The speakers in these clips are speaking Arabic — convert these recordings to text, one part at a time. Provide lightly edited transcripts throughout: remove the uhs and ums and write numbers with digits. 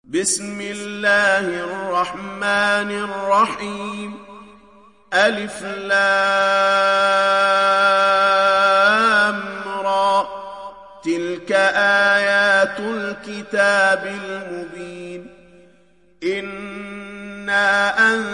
بسم الله الرحمن الرحيم. ألف لام را. تلك آيات الكتاب المبين. إنا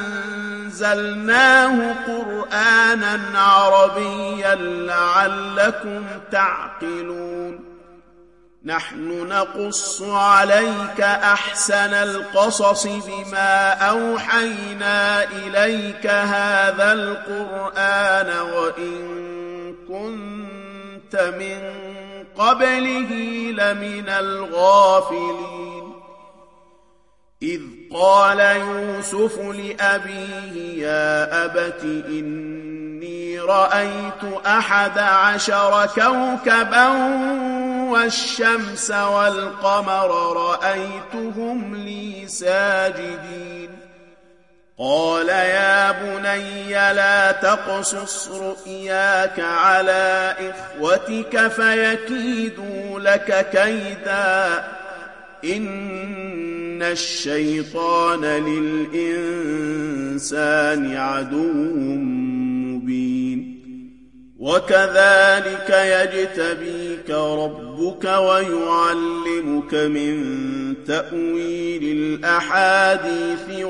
أنزلناه قرآنا عربيا لعلكم تعقلون. نحن نقص عليك أحسن القصص بما أوحينا إليك هذا القرآن وإن كنت من قبله لمن الغافلين. إذ قال يوسف لأبيه يا أبت إني رأيت 11 كوكبا والشمس والقمر رأيتهم لي ساجدين. قال يا بني لا تقصص رؤياك على إخوتك فيكيدوا لك كيدا إن الشيطان للإنسان عدو مبين. وكذلك يجتبيك ربك ويعلمك من تأويل الأحاديث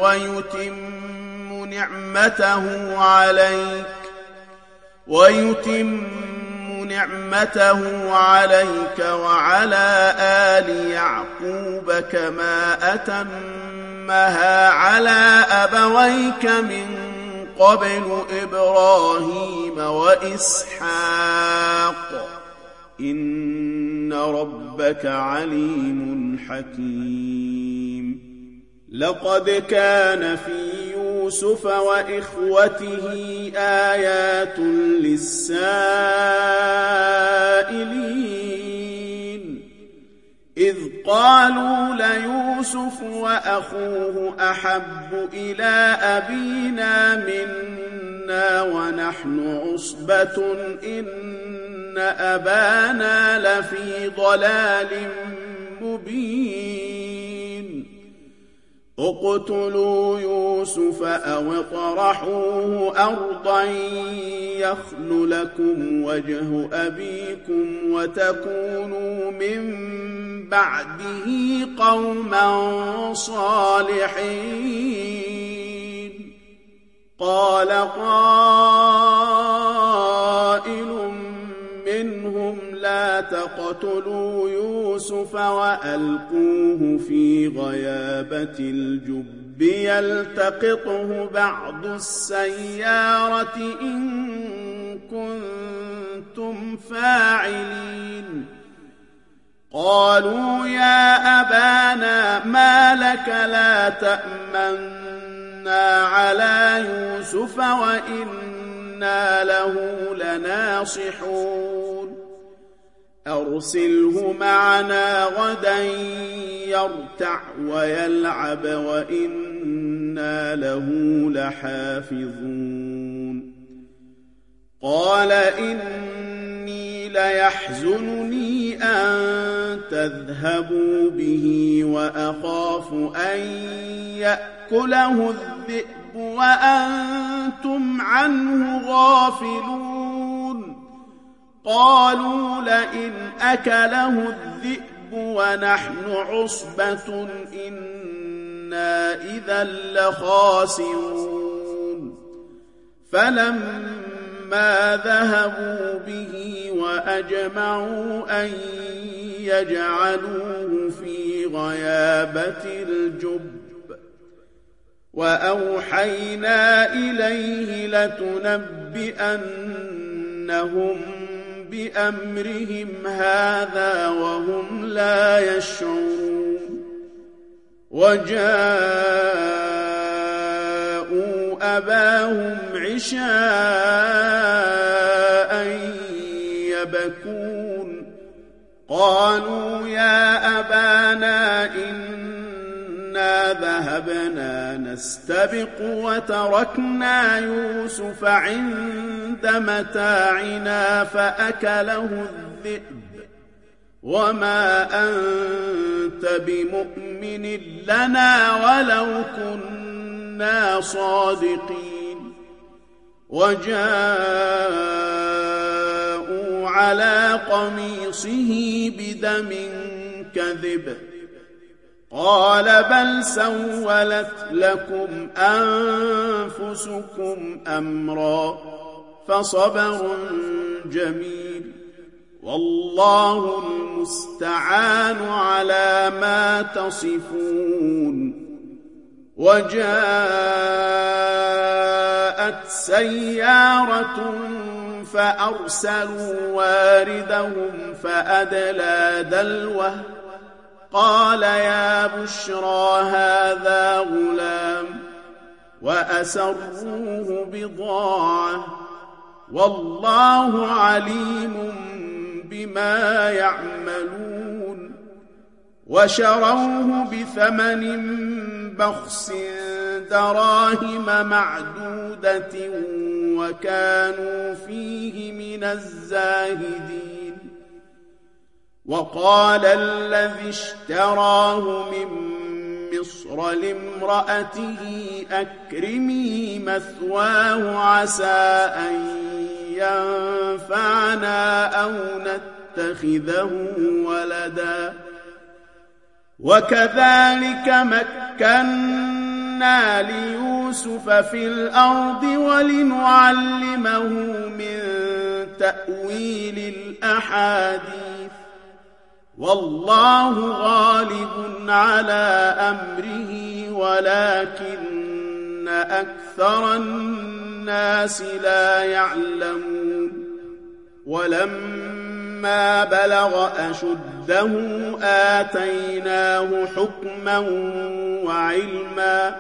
ويتم نعمته عليك وعلى آل يعقوب كما أتمها على أبويك من قبل إبراهيم وإسحاق إن ربك عليم حكيم. لقد كان في يوسف وإخوته آيات للسائلين إذ قالوا ليوسف وأخوه أحب إلى أبينا منا ونحن عصبة إن أبانا لفي ضلال مبين. اقتلوا يوسف أو اطرحوه أرضا يخل لكم وجه أبيكم وتكونوا من بعده قوما صالحين. قال قائل منهم لا تقتلوا يوسف وألقوه في غيابة الجب يلتقطه بعض السيارة إن كنتم فاعلين. قالوا يا أبانا ما لك لا تأمنا على يوسف وإنا له لناصحون. أرسله معنا غدا يرتع ويلعب وإنا له لحافظون. قال إني ليحزنني أن تذهبوا به وأخاف أن يأكله الذئب وأنتم عنه غافلون. قالوا لئن أكله الذئب ونحن عصبة إنا إذا لخاسرون. فلما ذهبوا به وأجمعوا أن يجعلوه في غيابة الجب وأوحينا إليه لتنبئنهم بأمرهم هذا وهم لا يشعرون. وجاءوا أباهم عشاء يبكون. قالوا يا أبانا إنا ذهبنا نستبق وتركنا يوسف عند متاعنا فأكله الذئب وما أنت بمؤمن مؤمن لنا ولو كنا صادقين وجاءوا على قميصه بدم كذب قال بل سولت لكم أنفسكم أمرا فصبر جميل والله المستعان على ما تصفون وجاءت سيارة فأرسلوا واردهم فأدلى دلوه قال يا بشرى هذا غلام وأسروه بضاعة والله عليم بما يعملون وشروه بثمن بخس دراهم معدودة وكانوا فيه من الزاهدين وقال الذي اشتراه من مصر لامرأته أكرمي مثواه عسى أن ينفعنا أو نتخذه ولدا وكذلك مكنا ليوسف في الأرض ولنعلمه من تأويل الأحاديث والله غالب على أمره ولكن أكثر الناس لا يعلمون ولما بلغ أشده آتيناه حكما وعلما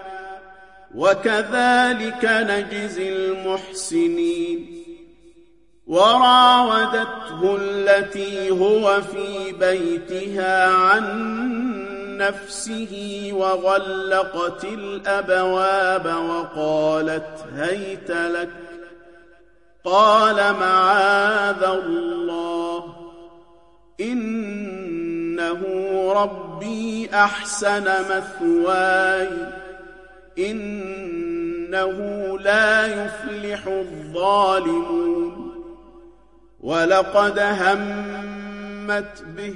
وكذلك نجزي المحسنين وراودته التي هو في بيتها عن نفسه وغلقت الأبواب وقالت هيت لك قال معاذ الله إنه ربي أحسن مثواي إنه لا يفلح الظالمون ولقد همت به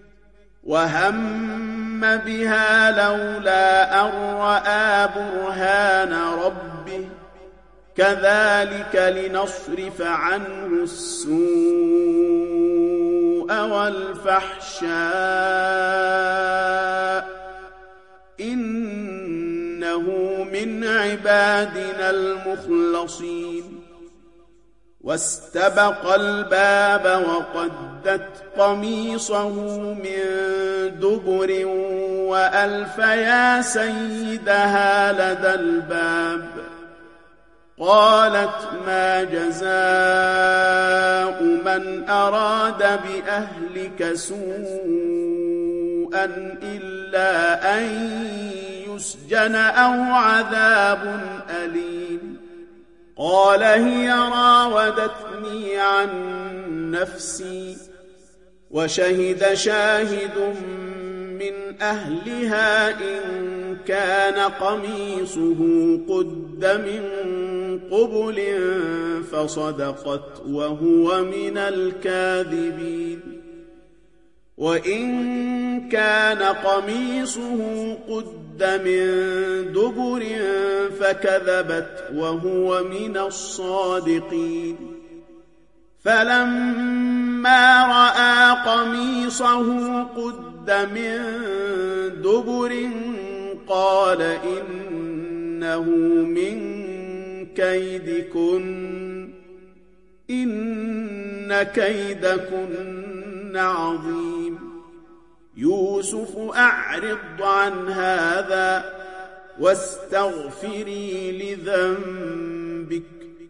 وهم بها لولا أن رأى برهان ربه كذلك لنصرف عنه السوء والفحشاء إنه من عبادنا المخلصين واستبق الباب وقدت قميصه من دبر وألف يا سيدها لدى الباب قالت ما جزاء من أراد بأهلك سوءا إلا أن يسجن أو عذاب أليم قال هي راودتني عن نفسي وشهد شاهد من أهلها إن كان قميصه قد من قبل فصدقت وهو من الكاذبين وإن كان قميصه قد من دبر فكذبت وهو من الصادقين فلما رأى قميصه قد من دبر قال إنه من كيدكن إن كيدكن عظيم يوسف أعرض عن هذا واستغفري لذنبك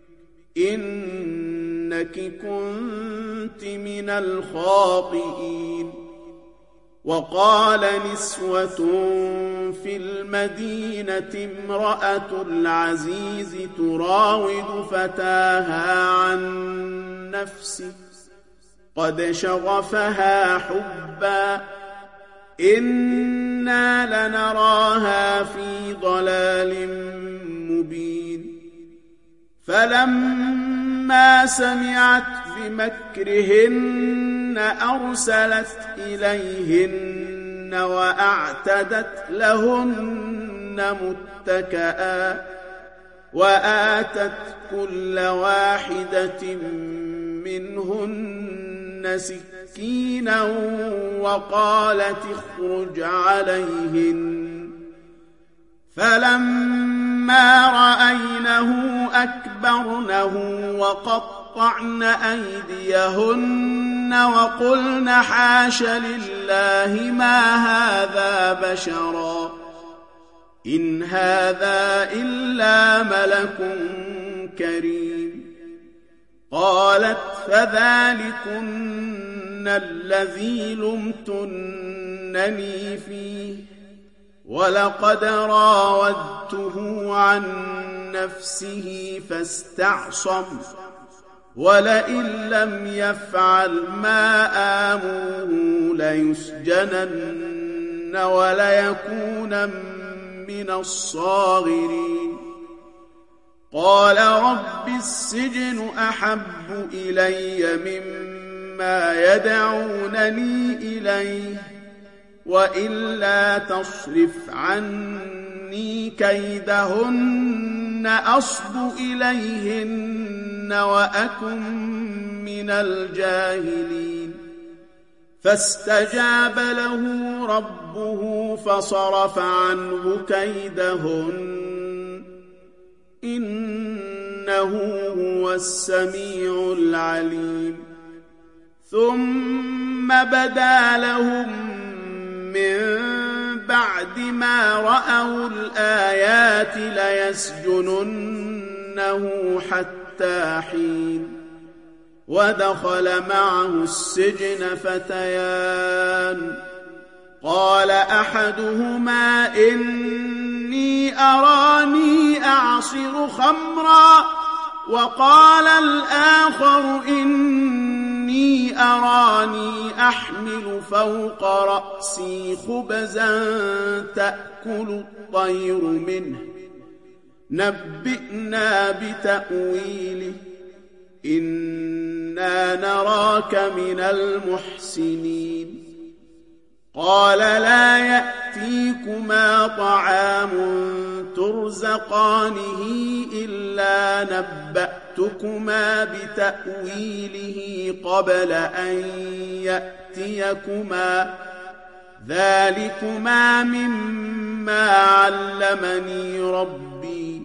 إنك كنت من الخاطئين وقال نسوة في المدينة امرأة العزيز تراود فتاها عن نفسه قد شغفها حبا إن إنا لنراها في ضلال مبين فلما سمعت بمكرهن أرسلت إليهن وأعتدت لهن متكئا وآتت كل واحدة منهن سكينا وقالت اخرج عليهن فلما رأينه أكبرنه وقطعن أيديهن وقلن حاش لله ما هذا بشرا إن هذا إلا ملك كريم قالت فذلكن الذي لمتنني فيه ولقد راودته عن نفسه فاستعصم ولئن لم يفعل ما آمره ليسجنن وليكون من الصاغرين قال رب السجن أحب إلي مما يدعونني إليه وإلا تصرف عني كيدهن أصب إليهن وأكن من الجاهلين فاستجاب له ربه فصرف عنه كيدهن إنه هو السميع العليم ثم بدا لهم من بعد ما رأوا الآيات ليسجننه حتى حين ودخل معه السجن فتيان قال أحدهما إني أراني أعصر خمرا وقال الآخر إني أراني أحمل فوق رأسي خبزا تأكل الطير منه نبئنا بتأويله إنا نراك من المحسنين قال لا يأتيكما طعام ترزقانه إلا نبأتكما بتأويله قبل أن يأتيكما ذلكما مما علمني ربي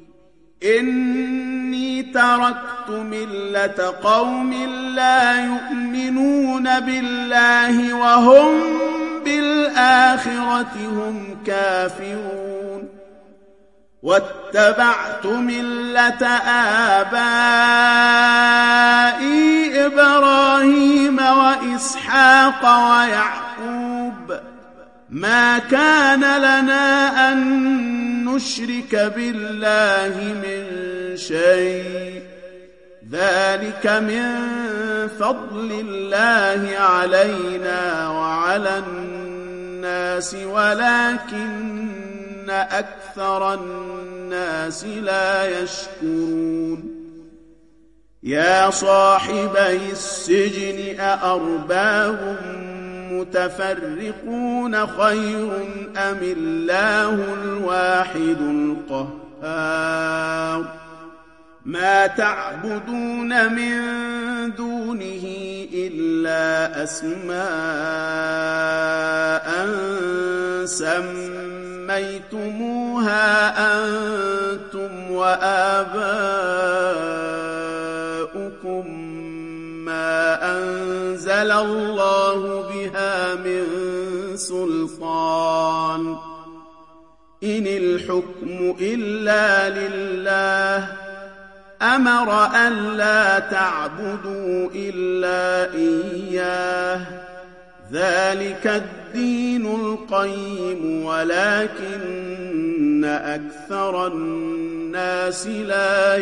إني تركت ملة قوم لا يؤمنون بالله وهم بالآخرة هم كافرون واتبعت ملة آبائي إبراهيم وإسحاق ويعقوب ما كان لنا أن نشرك بالله من شيء ذلك من فضل الله علينا وعلى الناس ولكن أكثر الناس لا يشكرون يا صاحبي السجن أأرباب متفرقون خير أم الله الواحد القهار ما تعبدون من دونه إلا أسماء سميتموها أنتم وآباؤكم ما أنزل الله بها من سلطان إن الحكم إلا لله أمر أن لا تعبدوا إلا إياه ذلك الدين القيم ولكن أكثر الناس لا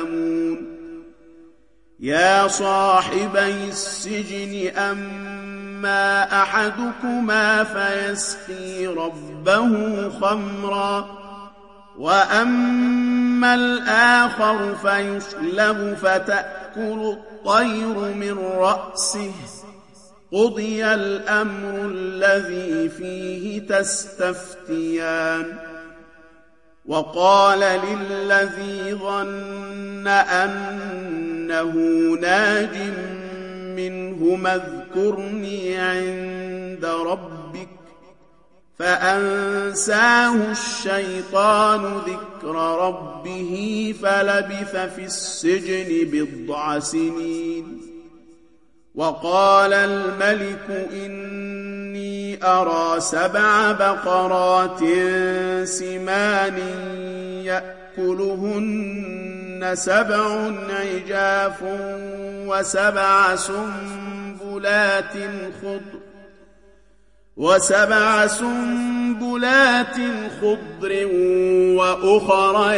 يعلمون يا صاحبي السجن أما أما أحدكما فيسقي ربه خمرا وأما الآخر فيصلب فتأكل الطير من رأسه قضي الأمر الذي فيه تستفتيان وقال للذي ظن أنه ناج منهما اذكرني عند ربك فأنساه الشيطان ذكر ربه فلبث في السجن 10 سنين وقال الملك إني أرى 7 بقرات سمان يأكلهن 7 عجاف و7 سنبلات خضر وأخر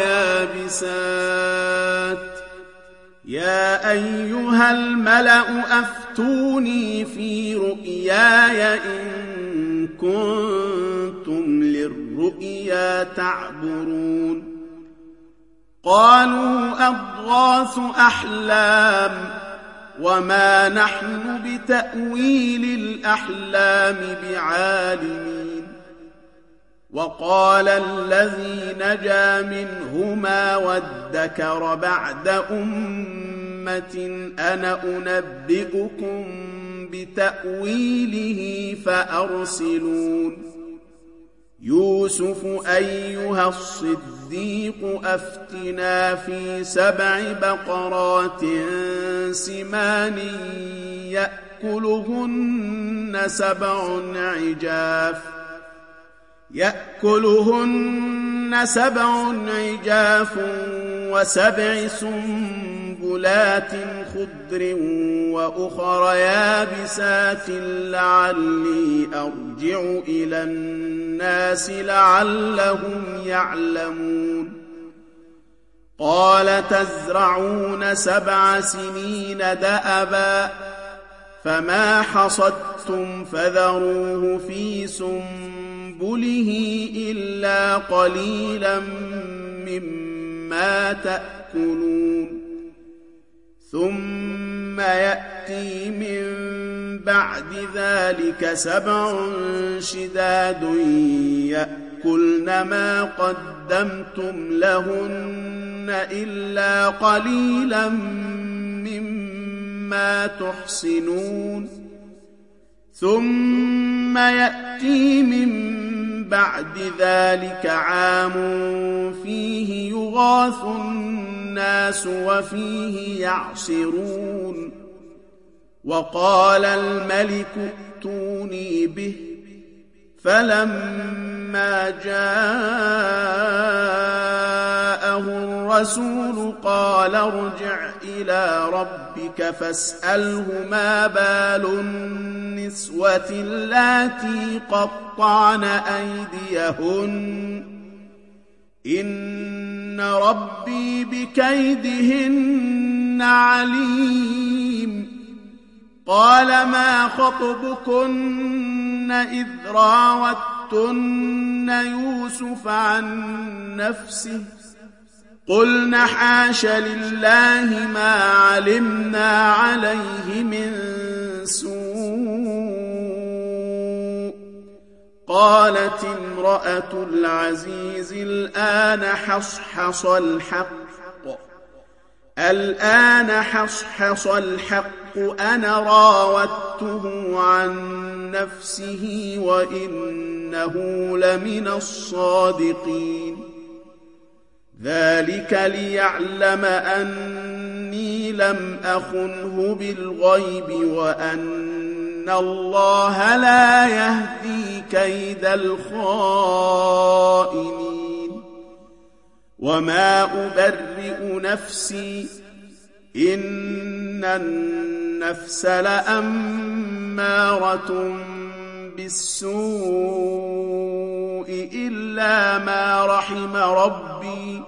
يابسات يا أيها الملأ أفتوني في رؤياي إن كنتم للرؤيا تعبرون قالوا أضغاث أحلام وما نحن بتأويل الأحلام بعالمين وقال الذي نجا منهما وادكر بعد أمة أنا أنبئكم بتأويله فأرسلون يوسف أيها الصديق أفتنا في 7 بقرات سمان يأكلهن 7 عجاف و7 سنبلات خضر وأخر يابسات لعلي أرجع إلى الناس لعلهم يعلمون قال تزرعون 7 سنين دأبا فما حصدتم فذروه في سنبله إلا قليلا مما تأكلون ثم يأتي من بعد ذلك 7 شداد يأكلن ما قدمتم لهن إلا قليلا مما تحصنون ثم يأتي من بعد ذلك عام فيه يغاث الناس وفيه يعصرون وقال الملك ائتوني به فلما جاءه الرسول قال ارجع إلى ربك فاسأله ما بال النسوة اللاتي قطعن أيديهن إن ربي بكيدهن عليم قال ما خطبكن إذ راوتن يوسف عن نفسه قلن حاش لله ما علمنا عليه من سوء قالت امرأة العزيز الآن حصحص الحق أنا راودته عن نفسه وإنه لمن الصادقين ذلك ليعلم أني لم أخنه بالغيب وأن الله لا يهدي كيد الخائنين وما أبرئ نفسي إن النفس لأمارة بالسوء إلا ما رحم ربي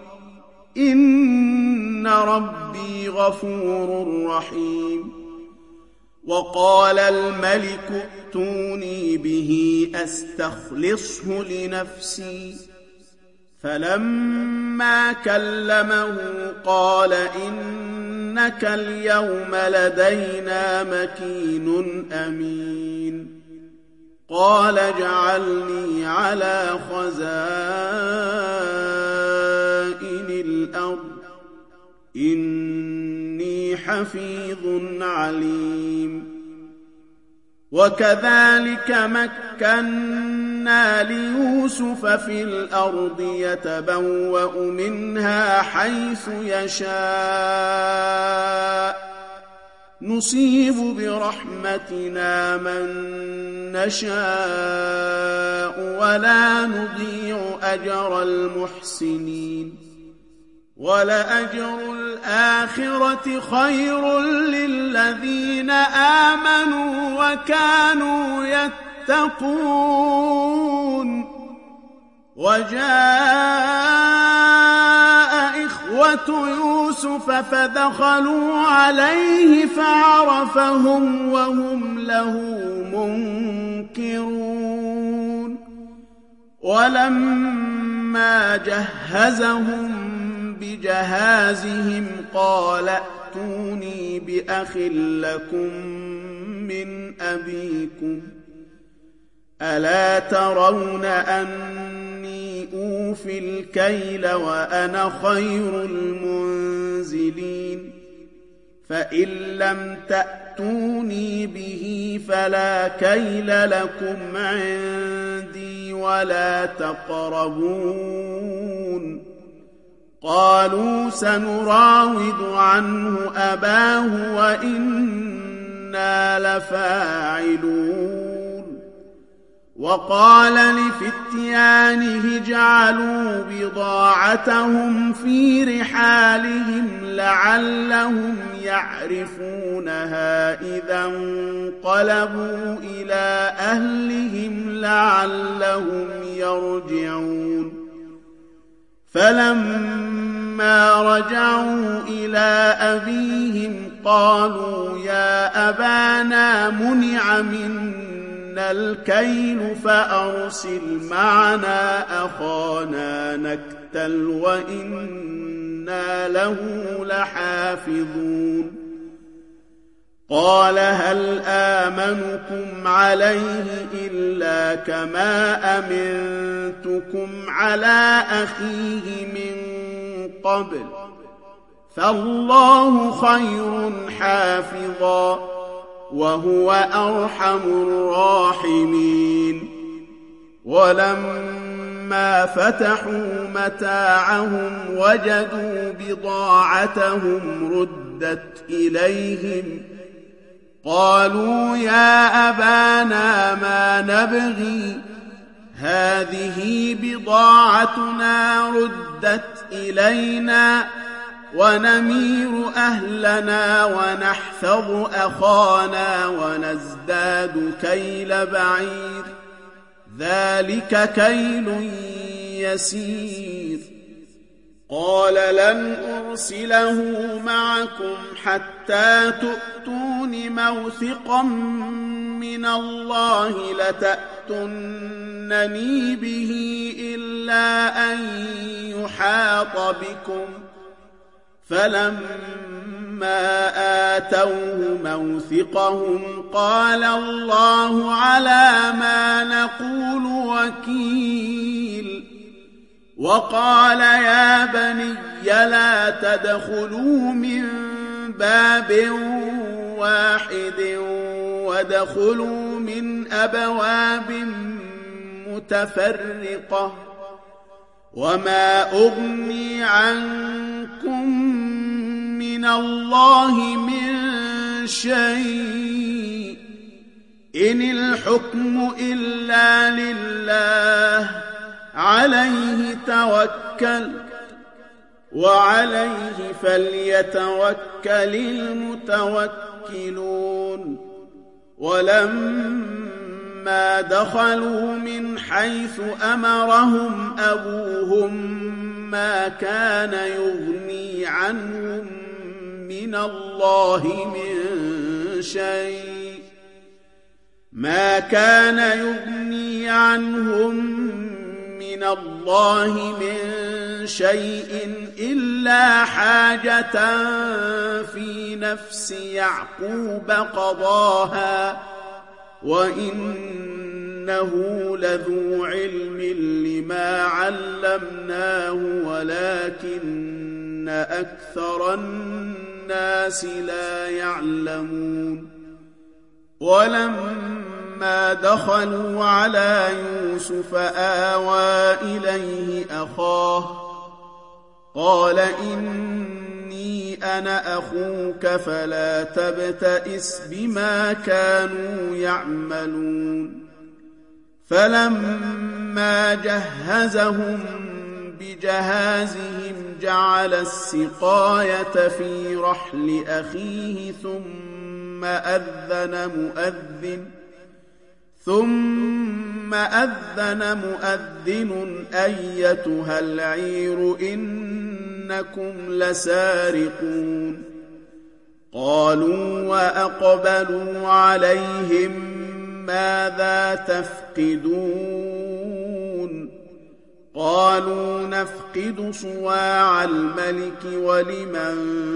إن ربي غفور رحيم وقال الملك ائتوني به أستخلصه لنفسي فلما كلمه قال إنك اليوم لدينا مكين أمين قال اجعلني على خزائن الأرض إني حفيظ عليم وكذلك مكنا ليوسف في الأرض يتبوأ منها حيث يشاء نصيب برحمتنا من نشاء ولا نضيع أجر المحسنين ولأجر الآخرة خير للذين آمنوا وكانوا يتقون وجاء إخوة يوسف فدخلوا عليه فعرفهم وهم له منكرون ولما جهزهم بجهازهم قال ائتوني بأخ لكم من أبيكم ألا ترون أني أوفي الكيل وأنا خير المنزلين فإن لم تأتوني به فلا كيل لكم عندي ولا تقربون قالوا سنراود عنه أباه وإنا لفاعلون وقال لفتيانه اجعلوا بضاعتهم في رحالهم لعلهم يعرفونها إذا انقلبوا إلى أهلهم لعلهم يرجعون فلما رجعوا إلى أبيهم قالوا يا أبانا منع منا الكيل فأرسل معنا أخانا نكتل وإنا له لحافظون قال هل آمنكم عليه إلا كما أمنتكم على أخيه من قبل فالله خير حافظا وهو أرحم الراحمين ولما فتحوا متاعهم وجدوا بضاعتهم ردت إليهم قالوا يا أبانا ما نبغي هذه بضاعتنا ردت إلينا ونمير أهلنا ونحفظ أخانا ونزداد كيل بعير ذلك كيل يسير قال لن أرسله معكم حتى تؤتون موثقا من الله لتأتونني به إلا أن يحاط بكم فلما آتوه موثقهم قال الله على ما نقول وكيل وقال يا بني لا تدخلوا من باب واحد وادخلوا من أبواب متفرقة وما أغني عنكم من الله من شيء إن الحكم إلا لله عليه توكل وعليه فليتوكل المتوكلون ولما دخلوا من حيث أمرهم أبوهم ما كان يغني عنهم من الله من شيء ما كان يغني عنهم من الله من شيء إلا حاجة في نفس يعقوب قضاها وإنه لذو علم لما علمناه ولكن أكثر الناس لا يعلمون ولما دخلوا على يوسف آوى إليه أخاه قال إني أنا أخوك فلا تبتئس بما كانوا يعملون فلما جهزهم بجهازهم جعل السقاية في رحل أخيه ثم أذن مؤذن أيتها العير إنكم لسارقون قالوا وأقبلوا عليهم ماذا تفقدون قالوا نفقد صواع الملك ولمن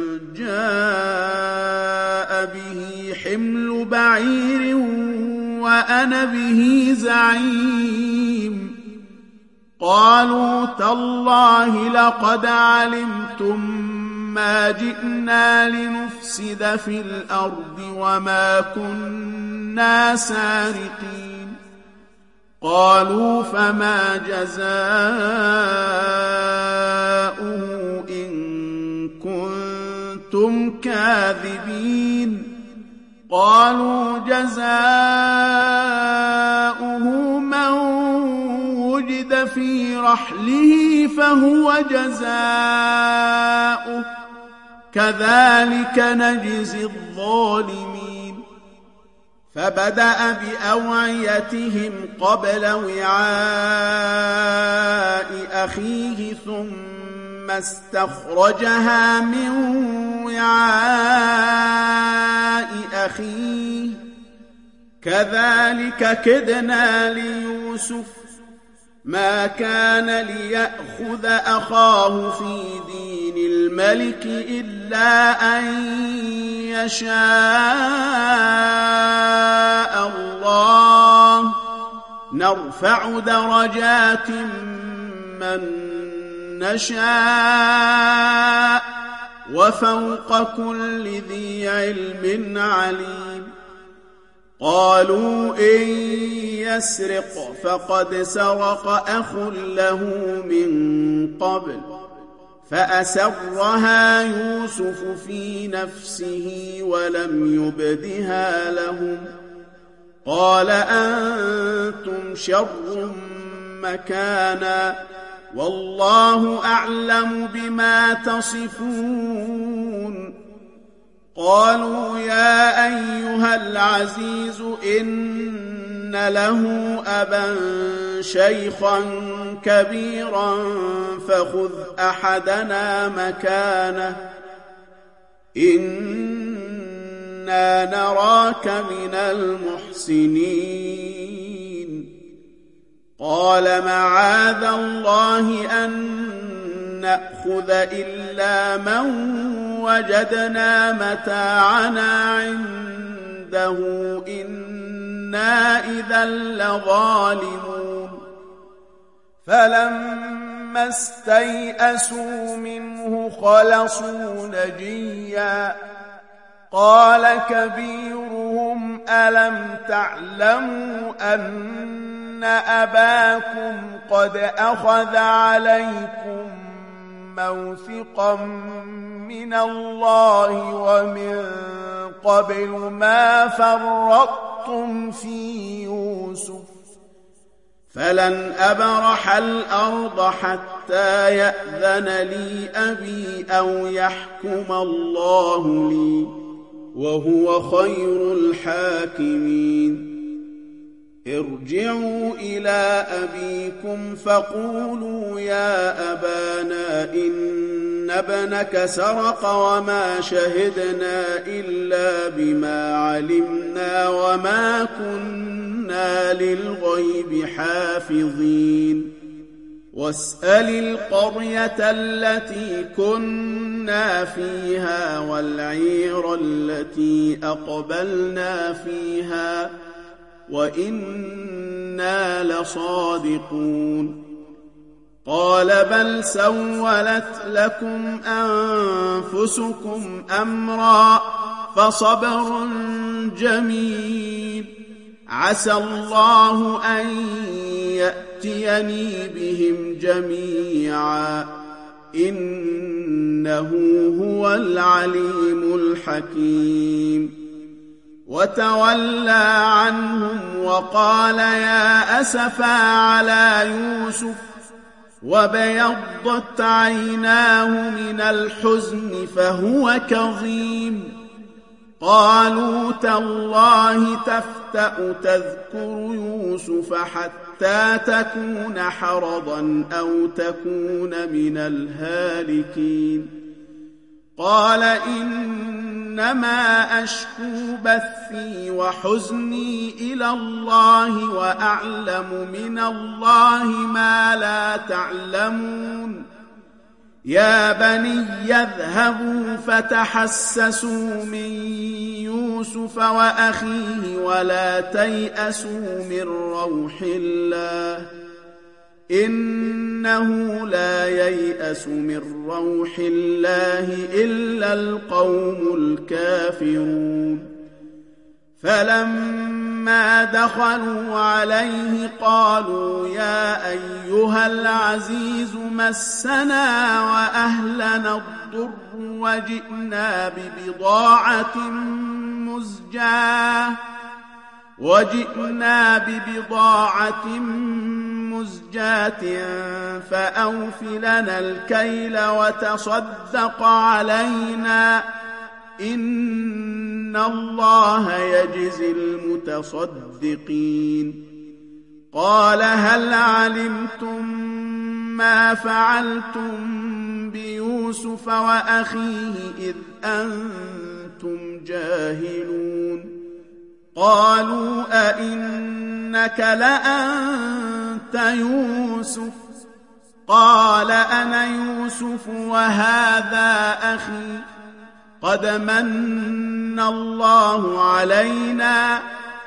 جاء به حمل بعير وأنا به زعيم قالوا تالله لقد علمتم ما جئنا لنفسد في الأرض وما كنا سارقين قالوا فما جزاؤه إن كنتم كاذبين قالوا جزاؤه من وجد في رحله فهو جزاؤه كذلك نجزي الظالمين فبدأ بأوعيتهم قبل وعاء أخيه ثم استخرجها من وعاء أخيه كذلك كدنا ليوسف ما كان ليأخذ أخاه في دين الملك إلا أن يشاء الله نرفع درجات من نشاء وفوق كل ذي علم عليم قالوا إن يسرق فقد سرق أخ له من قبل فأسرها يوسف في نفسه ولم يبدها لهم قال أنتم شر مكانا والله أعلم بما تصفون قالوا يا أيها العزيز إن له أبا شيخا كبيرا فخذ أحدنا مكانه إنا نراك من المحسنين قال معاذ الله أن نأخذ إلا من وجدنا متاعنا عنده إنا إذا لظالمون فلما استيئسوا منه خلصوا نجيا قال كبيرهم ألم تعلموا أن أباكم قد أخذ عليكم موثقا من الله ومن قبل ما فرطتم في يوسف فلن أبرح الأرض حتى يأذن لي أبي أو يحكم الله لي وهو خير الحاكمين ارجعوا إلى أبيكم فقولوا يا أبانا إن ابنك سرق وما شهدنا إلا بما علمنا وما كنا للغيب حافظين واسأل القرية التي كنا فيها والعير التي أقبلنا فيها وإنا لصادقون قال بل سولت لكم أنفسكم أمرا فصبر جميل عسى الله أن يأتيني بهم جميعا إنه هو العليم الحكيم وتولى عنهم وقال يا أسفا على يوسف وبيضت عيناه من الحزن فهو كظيم قالوا تالله تفتأ تذكر يوسف حتى تكون حرضا أو تكون من الهالكين قال إنما أشكو بثي وحزني إلى الله وأعلم من الله ما لا تعلمون يا بني اذهبوا فتحسسوا من يوسف وأخيه ولا تيأسوا من روح الله إنه لا ييأس من روح الله إلا القوم الكافرون فلما دخلوا عليه قالوا يا أيها العزيز مسنا وأهلنا الضر وجئنا ببضاعة مزجاة فأوف لنا الكيل وتصدق علينا إن الله يجزي المتصدقين قال هل علمتم ما فعلتم بيوسف وأخيه إذ أنتم جاهلون قالوا أئنك لأنت يوسف قال أنا يوسف وهذا أخي قد من الله علينا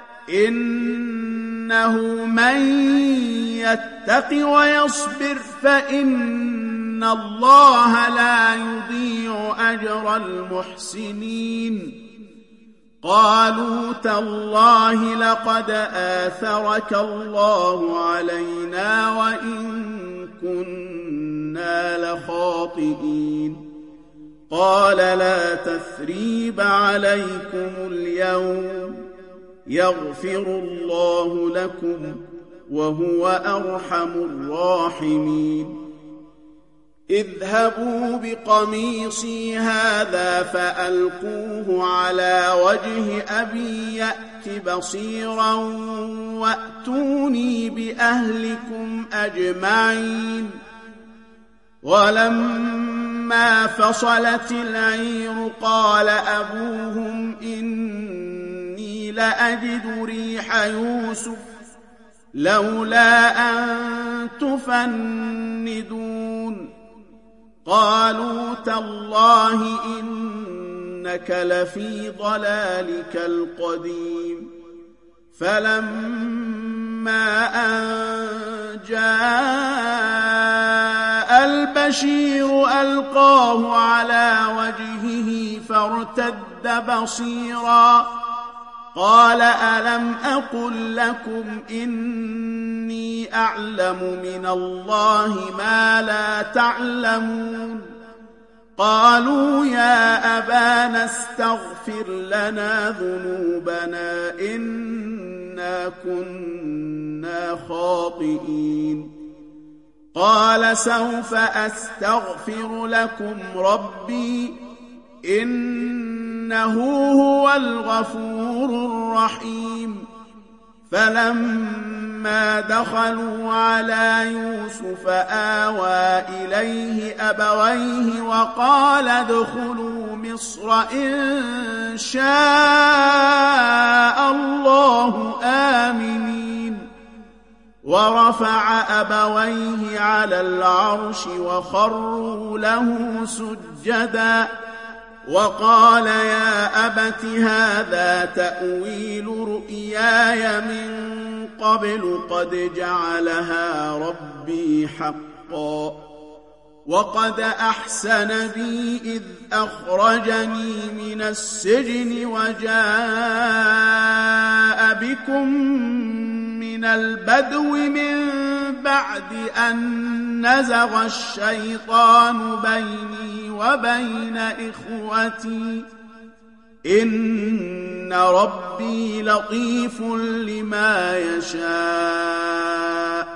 إنه من يتق ويصبر فإن الله لا يضيع أجر المحسنين قالوا تالله لقد آثرك الله علينا وإن كنا لخاطئين قال لا تثريب عليكم اليوم يغفر الله لكم وهو أرحم الراحمين اذهبوا بقميصي هذا فألقوه على وجه أبي يأت بصيرا وأتوني بأهلكم أجمعين ولما فصلت العير قال أبوهم إني لأجد ريح يوسف لولا أن تفندون قالوا تالله إنك لفي ضلالك القديم فلما أن جاء البشير ألقاه على وجهه فارتد بصيرا قال ألم أقل لكم إني أعلم من الله ما لا تعلمون قالوا يا أبانا استغفر لنا ذنوبنا إنا كنا خاطئين قال سوف أستغفر لكم ربي إنه هو الغفور الرحيم فلما فلما دخلوا على يوسف آوى إليه أبويه وقال ادخلوا مصر إن شاء الله آمنين ورفع أبويه على العرش وخروا له سجدا وقال يا أبت هذا تأويل رؤياي من قبل قد جعلها ربي حقا وقد أحسن بي إذ أخرجني من السجن وجاء بكم من البدو من بعد أن نزغ الشيطان بيني وبين إخوتي إن ربي لطيف لما يشاء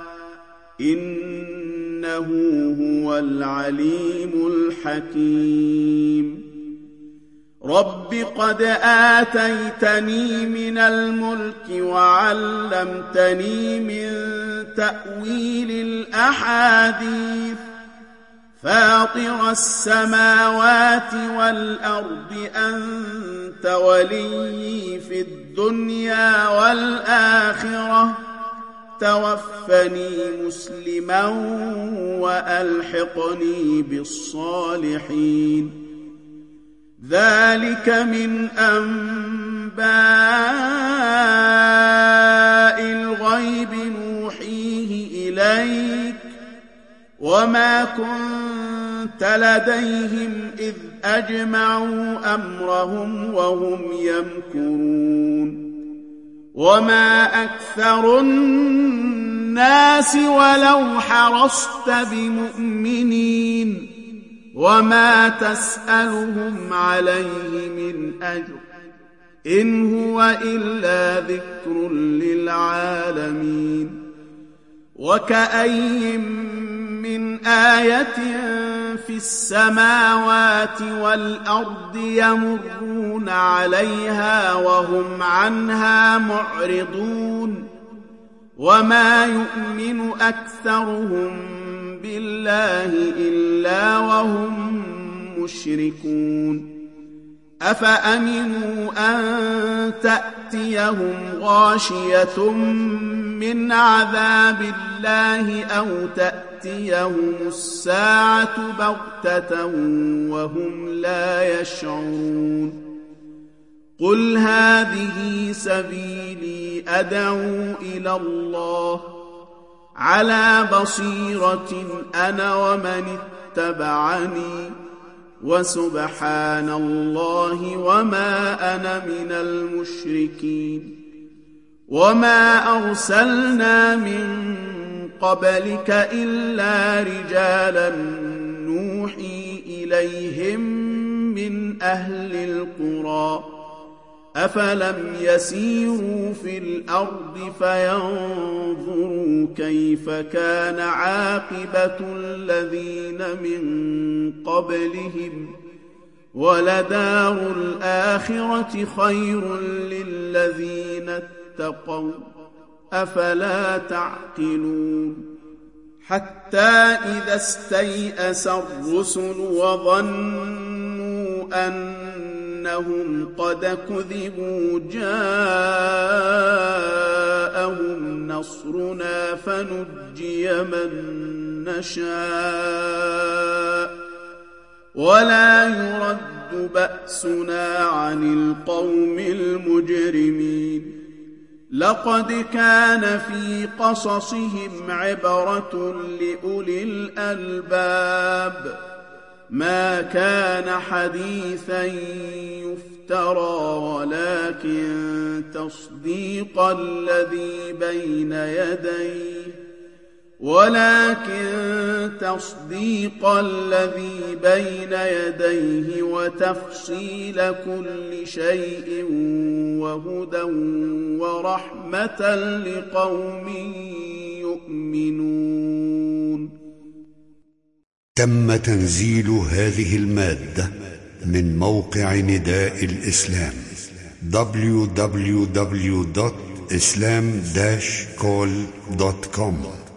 إنه هو العليم الحكيم رب قد آتيتني من الملك وعلمتني من تأويل الأحاديث فاطر السماوات والأرض أنت ولي في الدنيا والآخرة توفني مسلما وألحقني بالصالحين ذلك من أنباء الغيب نوحيه إليك وما كنت لديهم إذ أجمعوا أمرهم وهم يمكرون وما أكثر الناس ولو حرصت بمؤمنين وما تسألهم عليه من أجر إن هو إلا ذكر للعالمين وكأي من آية في السماوات والأرض يمرون عليها وهم عنها معرضون وما يؤمن أكثرهم بالله إلا وهم مشركون أفأمنوا أن تأتيهم غاشية من عذاب الله أو تأتيهم الساعة بغتة وهم لا يشعرون قل هذه سبيلي أدعو إلى الله على بصيرة أنا ومن اتبعني وسبحان الله وما أنا من المشركين وما أرسلنا من قبلك إلا رجالا نوحي إليهم من أهل القرى أفلم يسيروا في الأرض فينظروا كيف كان عاقبة الذين من قبلهم ولدار الآخرة خير للذين اتقوا أفلا تعقلون حتى إذا استيأس الرسل وظنوا أنهم قد كذبوا جاءهم نصرنا فنجي من نشاء ولا يرد بأسنا عن القوم المجرمين لقد كان في قصصهم عبرة لأولي الألباب ما كان حديثا يفترى ولكن تصديق الذي بين يديه وتفصيل كل شيء وهدى ورحمة لقوم يؤمنون. تم تنزيل هذه المادة من موقع نداء الإسلام www.nidaelislam islam-call.com